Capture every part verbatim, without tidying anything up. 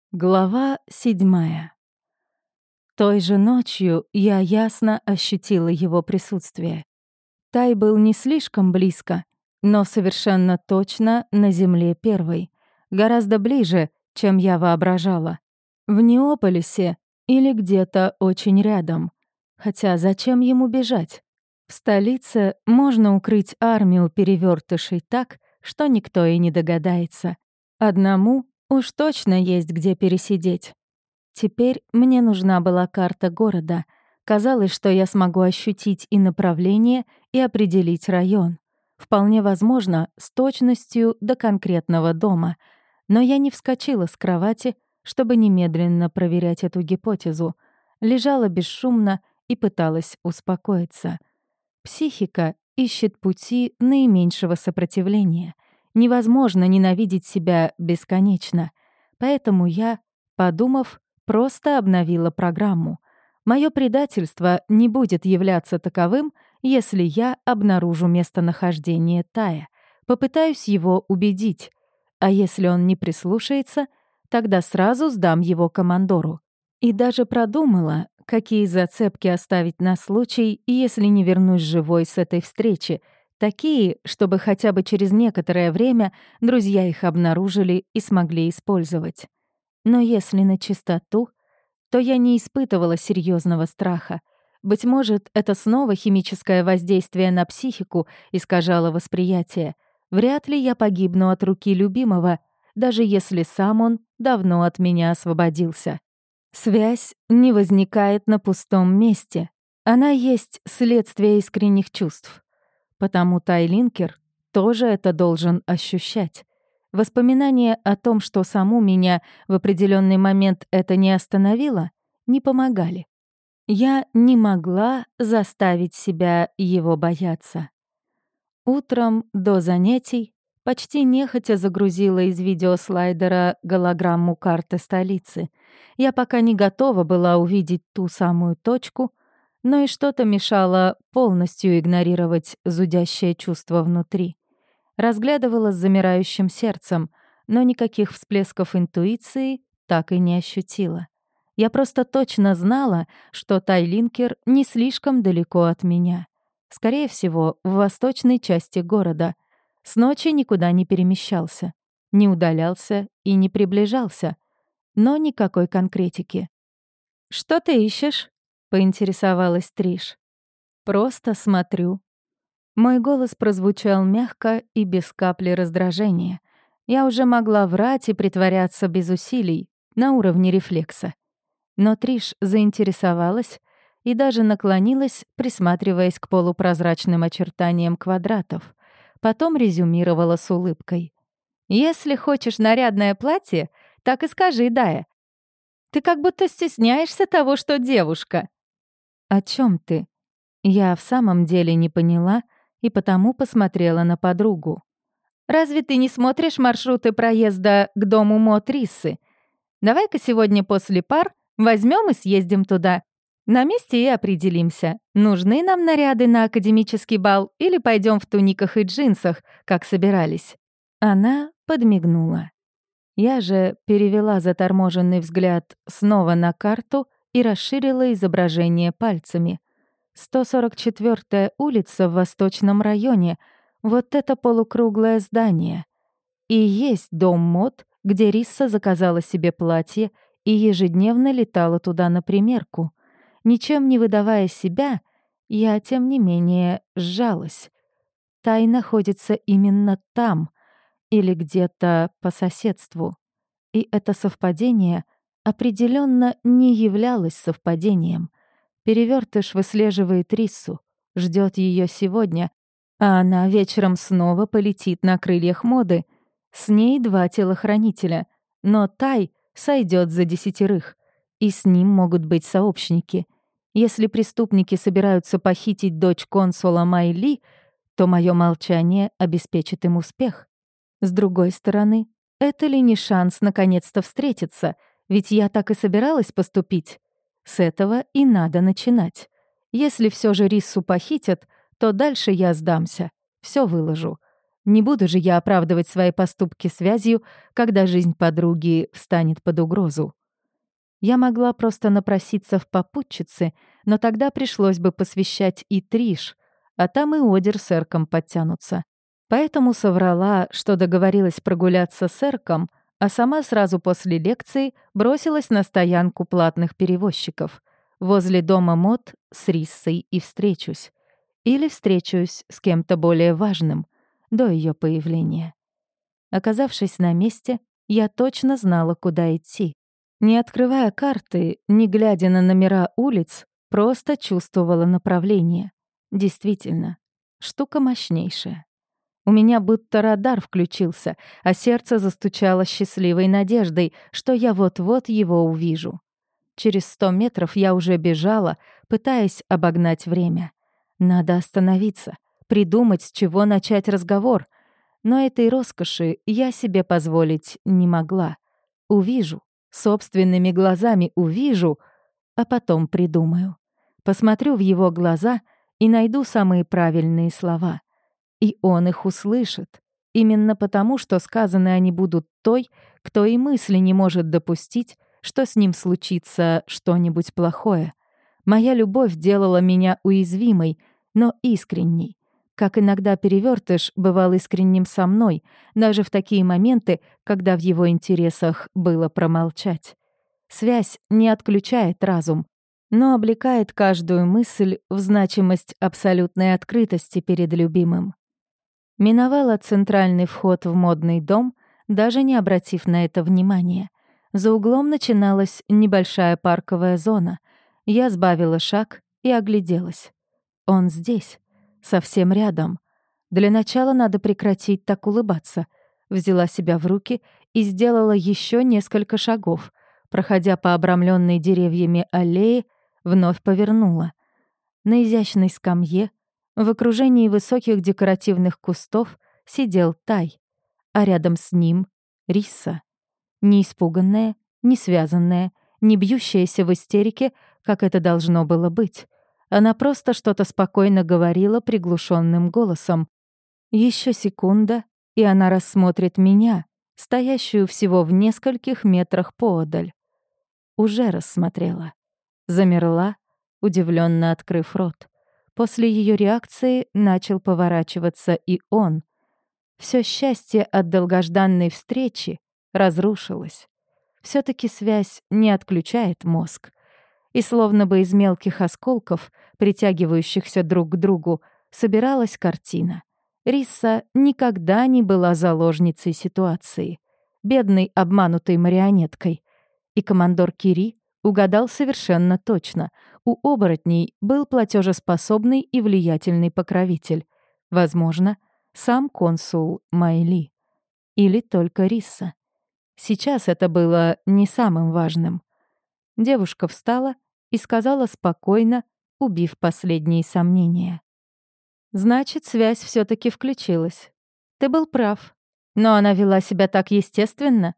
Глава седьмая. Той же ночью я ясно ощутила его присутствие. Тай был не слишком близко, но совершенно точно на земле первой. Гораздо ближе, чем я воображала. В Неополисе или где-то очень рядом. Хотя зачем ему бежать? В столице можно укрыть армию перевертышей так, что никто и не догадается. Одному уж точно есть где пересидеть. Теперь мне нужна была карта города. Казалось, что я смогу ощутить и направление, и определить район. Вполне возможно, с точностью до конкретного дома. Но я не вскочила с кровати, чтобы немедленно проверять эту гипотезу. Лежала бесшумно и пыталась успокоиться. Психика ищет пути наименьшего сопротивления. Невозможно ненавидеть себя бесконечно. Поэтому я, подумав, просто обновила программу. Моё предательство не будет являться таковым, если я обнаружу местонахождение Тая. Попытаюсь его убедить. А если он не прислушается, тогда сразу сдам его командору. И даже продумала, какие зацепки оставить на случай, если не вернусь живой с этой встречи. Такие, чтобы хотя бы через некоторое время друзья их обнаружили и смогли использовать. Но если на чистоту, то я не испытывала серьезного страха. Быть может, это снова химическое воздействие на психику искажало восприятие. Вряд ли я погибну от руки любимого, даже если сам он давно от меня освободился. Связь не возникает на пустом месте. Она есть следствие искренних чувств. Потому Тайлинкер тоже это должен ощущать. Воспоминания о том, что саму меня в определенный момент это не остановило, не помогали. Я не могла заставить себя его бояться. Утром до занятий почти нехотя загрузила из видеослайдера голограмму карты столицы. Я пока не готова была увидеть ту самую точку, но и что-то мешало полностью игнорировать зудящее чувство внутри. Разглядывала с замирающим сердцем, но никаких всплесков интуиции так и не ощутила. Я просто точно знала, что Тайлинкер не слишком далеко от меня. Скорее всего, в восточной части города. С ночи никуда не перемещался, не удалялся и не приближался. Но никакой конкретики. «Что ты ищешь?» — поинтересовалась Триш. «Просто смотрю». Мой голос прозвучал мягко и без капли раздражения. Я уже могла врать и притворяться без усилий, на уровне рефлекса. Но Триш заинтересовалась и даже наклонилась, присматриваясь к полупрозрачным очертаниям квадратов. Потом резюмировала с улыбкой. «Если хочешь нарядное платье, так и скажи, Дая. Ты как будто стесняешься того, что девушка». «О чем ты?» Я в самом деле не поняла и потому посмотрела на подругу. «Разве ты не смотришь маршруты проезда к дому Мо Триссы? Давай-ка сегодня после пар возьмем и съездим туда. На месте и определимся, нужны нам наряды на академический бал или пойдем в туниках и джинсах, как собирались». Она подмигнула. Я же перевела заторможенный взгляд снова на карту и расширила изображение пальцами. сто сорок четвёртая улица в Восточном районе. Вот это полукруглое здание. И есть дом мод, где Рисса заказала себе платье и ежедневно летала туда на примерку. Ничем не выдавая себя, я, тем не менее, сжалась. Тай находится именно там или где-то по соседству. И это совпадение определенно не являлось совпадением. Перевертыш выслеживает Риссу, ждет ее сегодня, а она вечером снова полетит на крыльях моды. С ней два телохранителя, но Тай сойдет за десятерых, и с ним могут быть сообщники. Если преступники собираются похитить дочь консула Майли, то мое молчание обеспечит им успех. С другой стороны, это ли не шанс наконец-то встретиться, ведь я так и собиралась поступить. С этого и надо начинать. Если все же Риссу похитят, то дальше я сдамся, все выложу. Не буду же я оправдывать свои поступки связью, когда жизнь подруги встанет под угрозу. Я могла просто напроситься в попутчицы, но тогда пришлось бы посвящать и Триш, а там и Одер с Эрком подтянутся. Поэтому соврала, что договорилась прогуляться с Эрком, а сама сразу после лекции бросилась на стоянку платных перевозчиков. Возле дома Мод с Риссой и встречусь. Или встречусь с кем-то более важным до ее появления. Оказавшись на месте, я точно знала, куда идти. Не открывая карты, не глядя на номера улиц, просто чувствовала направление. Действительно, штука мощнейшая. У меня будто радар включился, а сердце застучало счастливой надеждой, что я вот-вот его увижу. Через сто метров я уже бежала, пытаясь обогнать время. Надо остановиться, придумать, с чего начать разговор. Но этой роскоши я себе позволить не могла. Увижу, собственными глазами увижу, а потом придумаю. Посмотрю в его глаза и найду самые правильные слова. И он их услышит. Именно потому, что сказаны они будут той, кто и мысли не может допустить, что с ним случится что-нибудь плохое. Моя любовь делала меня уязвимой, но искренней. Как иногда перевертыш бывал искренним со мной, даже в такие моменты, когда в его интересах было промолчать. Связь не отключает разум, но облекает каждую мысль в значимость абсолютной открытости перед любимым. Миновала центральный вход в модный дом, даже не обратив на это внимания. За углом начиналась небольшая парковая зона. Я сбавила шаг и огляделась. Он здесь, совсем рядом. Для начала надо прекратить так улыбаться. Взяла себя в руки и сделала еще несколько шагов. Проходя по обрамленной деревьями аллее, вновь повернула. На изящной скамье, в окружении высоких декоративных кустов, сидел Тай, а рядом с ним — Рисса. Не испуганная, не связанная, не бьющаяся в истерике, как это должно было быть. Она просто что-то спокойно говорила приглушенным голосом. Еще секунда, и она рассмотрит меня, стоящую всего в нескольких метрах поодаль. Уже рассмотрела. Замерла, удивленно открыв рот. После ее реакции начал поворачиваться и он. Все счастье от долгожданной встречи разрушилось. все таки связь не отключает мозг. И словно бы из мелких осколков, притягивающихся друг к другу, собиралась картина. Рисса никогда не была заложницей ситуации, бедной обманутой марионеткой. И командор Кири угадал совершенно точно. У оборотней был платежеспособный и влиятельный покровитель. Возможно, сам консул Майли. Или только Рисса. Сейчас это было не самым важным. Девушка встала и сказала спокойно, убив последние сомнения. «Значит, связь все таки включилась. Ты был прав. Но она вела себя так естественно».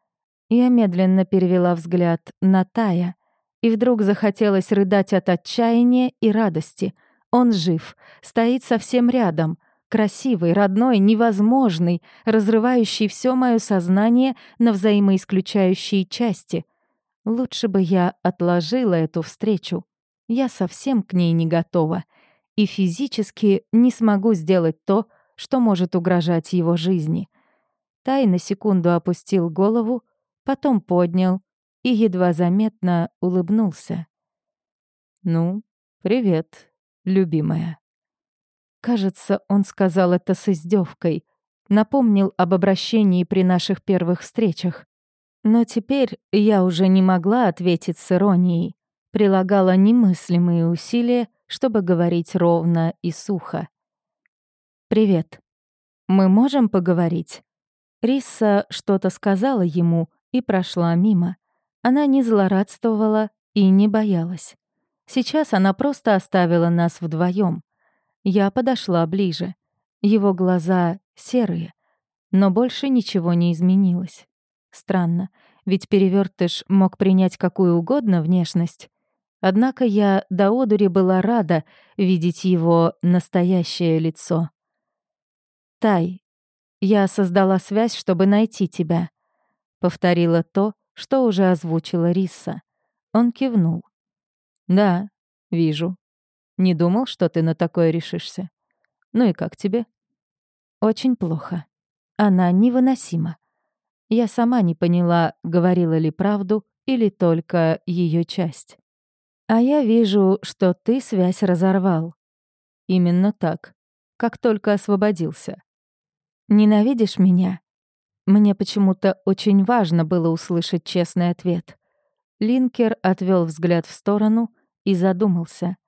Я медленно перевела взгляд на Тая, и вдруг захотелось рыдать от отчаяния и радости. Он жив, стоит совсем рядом, красивый, родной, невозможный, разрывающий все мое сознание на взаимоисключающие части. Лучше бы я отложила эту встречу. Я совсем к ней не готова. И физически не смогу сделать то, что может угрожать его жизни. Тай на секунду опустил голову, потом поднял и едва заметно улыбнулся. «Ну, привет, любимая». Кажется, он сказал это с издевкой, напомнил об обращении при наших первых встречах. Но теперь я уже не могла ответить с иронией, прилагала немыслимые усилия, чтобы говорить ровно и сухо. «Привет. Мы можем поговорить?» Рисса что-то сказала ему и прошла мимо. Она не злорадствовала и не боялась. Сейчас она просто оставила нас вдвоем. Я подошла ближе. Его глаза серые, но больше ничего не изменилось. Странно, ведь перевертыш мог принять какую угодно внешность. Однако я до одури была рада видеть его настоящее лицо. «Тай, Я создала связь, чтобы найти тебя. Повторила то, что уже озвучила Риса. Он кивнул. Да, вижу. Не думал, что ты на такое решишься. Ну и как тебе? Очень плохо. Она невыносима. Я сама не поняла, говорила ли правду или только ее часть. А я вижу, что ты связь разорвал. Именно так, как только освободился. Ненавидишь меня? Мне почему-то очень важно было услышать честный ответ. Линкер отвел взгляд в сторону и задумался.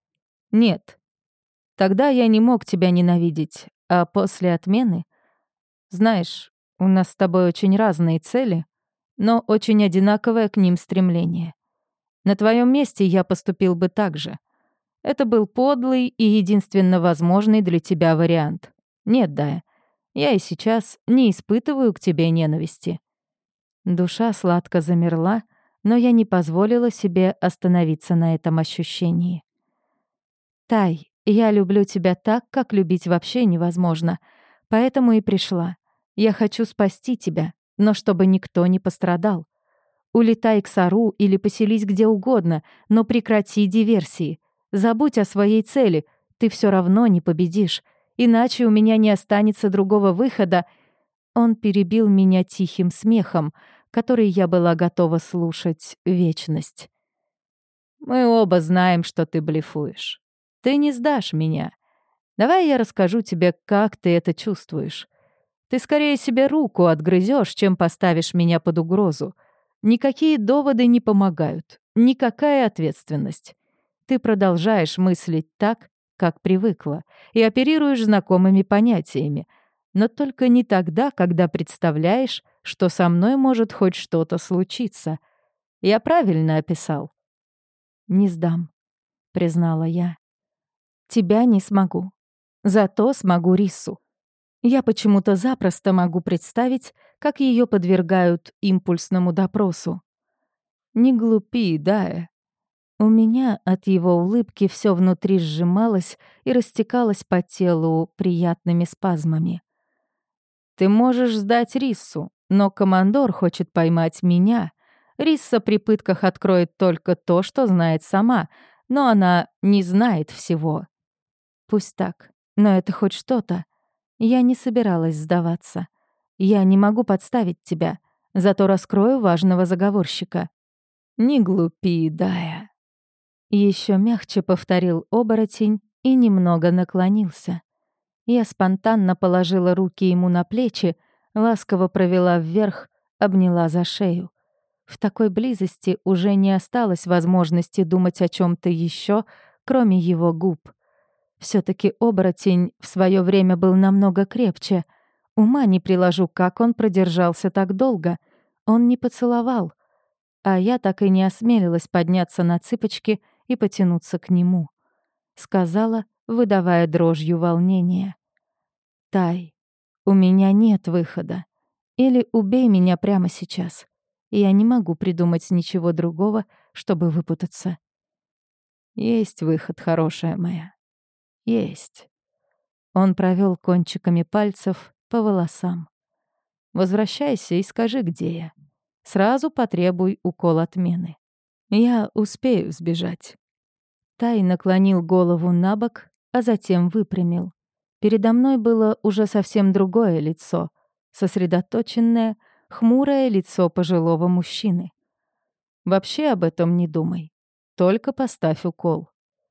Нет, тогда я не мог тебя ненавидеть, а после отмены... Знаешь, у нас с тобой очень разные цели, но очень одинаковое к ним стремление. На твоем месте я поступил бы так же. Это был подлый и единственно возможный для тебя вариант. Нет, Дая, я и сейчас не испытываю к тебе ненависти. Душа сладко замерла, но я не позволила себе остановиться на этом ощущении. Тай, я люблю тебя так, как любить вообще невозможно, поэтому и пришла. Я хочу спасти тебя, но чтобы никто не пострадал. Улетай к Сару или поселись где угодно, но прекрати диверсии. Забудь о своей цели, ты все равно не победишь, иначе у меня не останется другого выхода. Он перебил меня тихим смехом, который я была готова слушать вечность. Мы оба знаем, что ты блефуешь. Ты не сдашь меня. Давай я расскажу тебе, как ты это чувствуешь. Ты скорее себе руку отгрызешь, чем поставишь меня под угрозу. Никакие доводы не помогают, никакая ответственность. Ты продолжаешь мыслить так, как привыкла, и оперируешь знакомыми понятиями, но только не тогда, когда представляешь, что со мной может хоть что-то случиться. Я правильно описал? «Не сдам», — признала я. «Тебя не смогу. Зато смогу Рису. Я почему-то запросто могу представить, как ее подвергают импульсному допросу. Не глупи, Дая». У меня от его улыбки все внутри сжималось и растекалось по телу приятными спазмами. «Ты можешь сдать Риссу, но командор хочет поймать меня. Рисса при пытках откроет только то, что знает сама, но она не знает всего». Пусть так, но это хоть что-то. Я не собиралась сдаваться. Я не могу подставить тебя, зато раскрою важного заговорщика. Не глупи, Дая. Еще мягче повторил оборотень и немного наклонился. Я спонтанно положила руки ему на плечи, ласково провела вверх, обняла за шею. В такой близости уже не осталось возможности думать о чем то еще, кроме его губ. все таки оборотень в свое время был намного крепче. Ума не приложу, как он продержался так долго. Он не поцеловал. А я так и не осмелилась подняться на цыпочки и потянуться к нему. Сказала, выдавая дрожью волнения. «Тай, у меня нет выхода. Или убей меня прямо сейчас. Я не могу придумать ничего другого, чтобы выпутаться». «Есть выход, хорошая моя. Есть». Он провел кончиками пальцев по волосам. «Возвращайся и скажи, где я. Сразу потребуй укол отмены. Я успею сбежать». Тай наклонил голову на бок, а затем выпрямил. Передо мной было уже совсем другое лицо, сосредоточенное, хмурое лицо пожилого мужчины. «Вообще об этом не думай. Только поставь укол».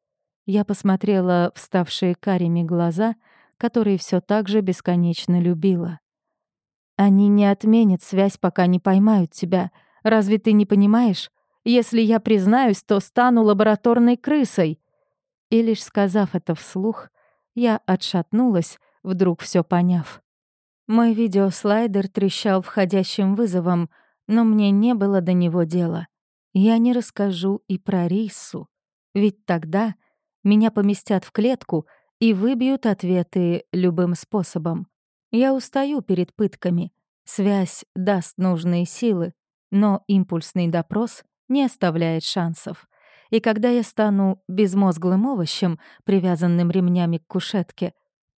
Я посмотрела в ставшие карими глаза, которые все так же бесконечно любила. «Они не отменят связь, пока не поймают тебя. Разве ты не понимаешь? Если я признаюсь, то стану лабораторной крысой». И лишь сказав это вслух, я отшатнулась, вдруг все поняв. Мой видеослайдер трещал входящим вызовом, но мне не было до него дела. Я не расскажу и про Рису, ведь тогда меня поместят в клетку и выбьют ответы любым способом. Я устаю перед пытками. Связь даст нужные силы, но импульсный допрос не оставляет шансов. И когда я стану безмозглым овощем, привязанным ремнями к кушетке,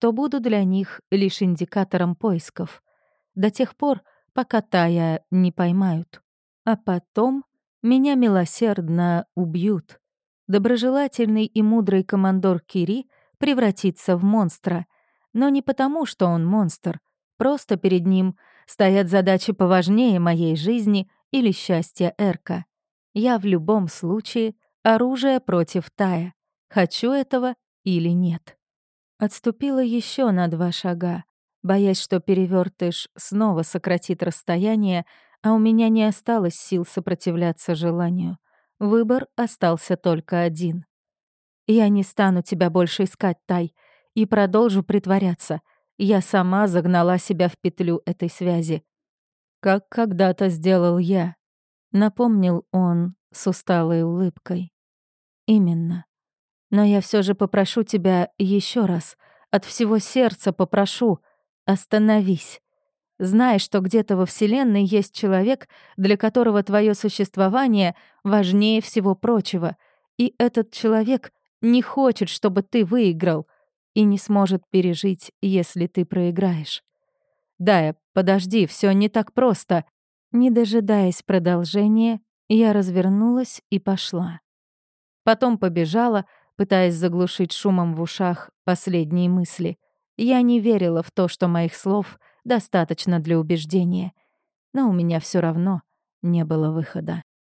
что буду для них лишь индикатором поисков. До тех пор, пока Тая не поймают. А потом меня милосердно убьют. Доброжелательный и мудрый командор Кири превратится в монстра. Но не потому, что он монстр. Просто перед ним стоят задачи поважнее моей жизни или счастья Эрка. Я в любом случае оружие против Тая. Хочу этого или нет. Отступила еще на два шага, боясь, что перевертыш снова сократит расстояние, а у меня не осталось сил сопротивляться желанию. Выбор остался только один. Я не стану тебя больше искать, Тай, и продолжу притворяться. Я сама загнала себя в петлю этой связи. Как когда-то сделал я, напомнил он с усталой улыбкой. Именно. Но я все же попрошу тебя еще раз, от всего сердца попрошу, остановись. Знай, что где-то во Вселенной есть человек, для которого твое существование важнее всего прочего, и этот человек не хочет, чтобы ты выиграл, и не сможет пережить, если ты проиграешь. Дая, подожди, все не так просто. Не дожидаясь продолжения, я развернулась и пошла. Потом побежала, пытаясь заглушить шумом в ушах последние мысли. Я не верила в то, что моих слов достаточно для убеждения, но у меня все равно не было выхода.